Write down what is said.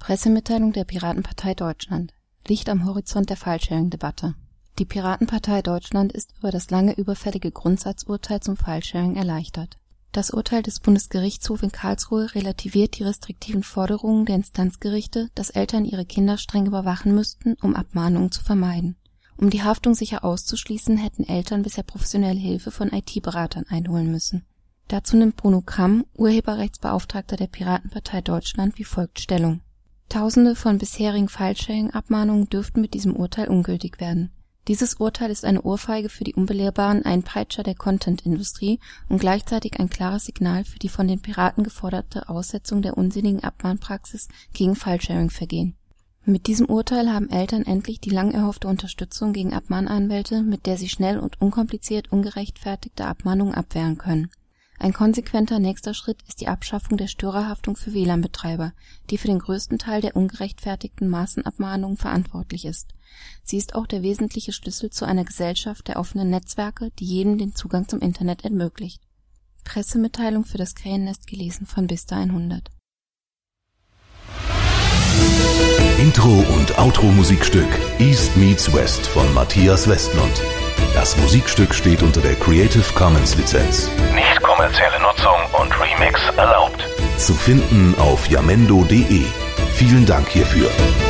Pressemitteilung der Piratenpartei Deutschland. Licht am Horizont der Filesharing-Debatte. Die Piratenpartei Deutschland ist über das lange überfällige Grundsatzurteil zum Filesharing erleichtert. Das Urteil des Bundesgerichtshofs in Karlsruhe relativiert die restriktiven Forderungen der Instanzgerichte, dass Eltern ihre Kinder streng überwachen müssten, um Abmahnungen zu vermeiden. Um die Haftung sicher auszuschließen, hätten Eltern bisher professionelle Hilfe von IT-Beratern einholen müssen. Dazu nimmt Bruno Kramm, Urheberrechtsbeauftragter der Piratenpartei Deutschland, wie folgt Stellung: Tausende von bisherigen Filesharing-Abmahnungen dürften mit diesem Urteil ungültig werden. Dieses Urteil ist eine Ohrfeige für die Unbelehrbaren, ein Peitscher der Content-Industrie und gleichzeitig ein klares Signal für die von den Piraten geforderte Aussetzung der unsinnigen Abmahnpraxis gegen Filesharing-Vergehen. Mit diesem Urteil haben Eltern endlich die lang erhoffte Unterstützung gegen Abmahnanwälte, mit der sie schnell und unkompliziert ungerechtfertigte Abmahnungen abwehren können. Ein konsequenter nächster Schritt ist die Abschaffung der Störerhaftung für WLAN-Betreiber, die für den größten Teil der ungerechtfertigten Massenabmahnungen verantwortlich ist. Sie ist auch der wesentliche Schlüssel zu einer Gesellschaft der offenen Netzwerke, die jedem den Zugang zum Internet ermöglicht. Pressemitteilung für das Krähennest gelesen von Bista 100. Intro- und Outro-Musikstück East Meets West von Matthias Westlund. Das Musikstück steht unter der Creative Commons Lizenz. Nicht kommerzielle Nutzung und Remix erlaubt. Zu finden auf jamendo.de. Vielen Dank hierfür.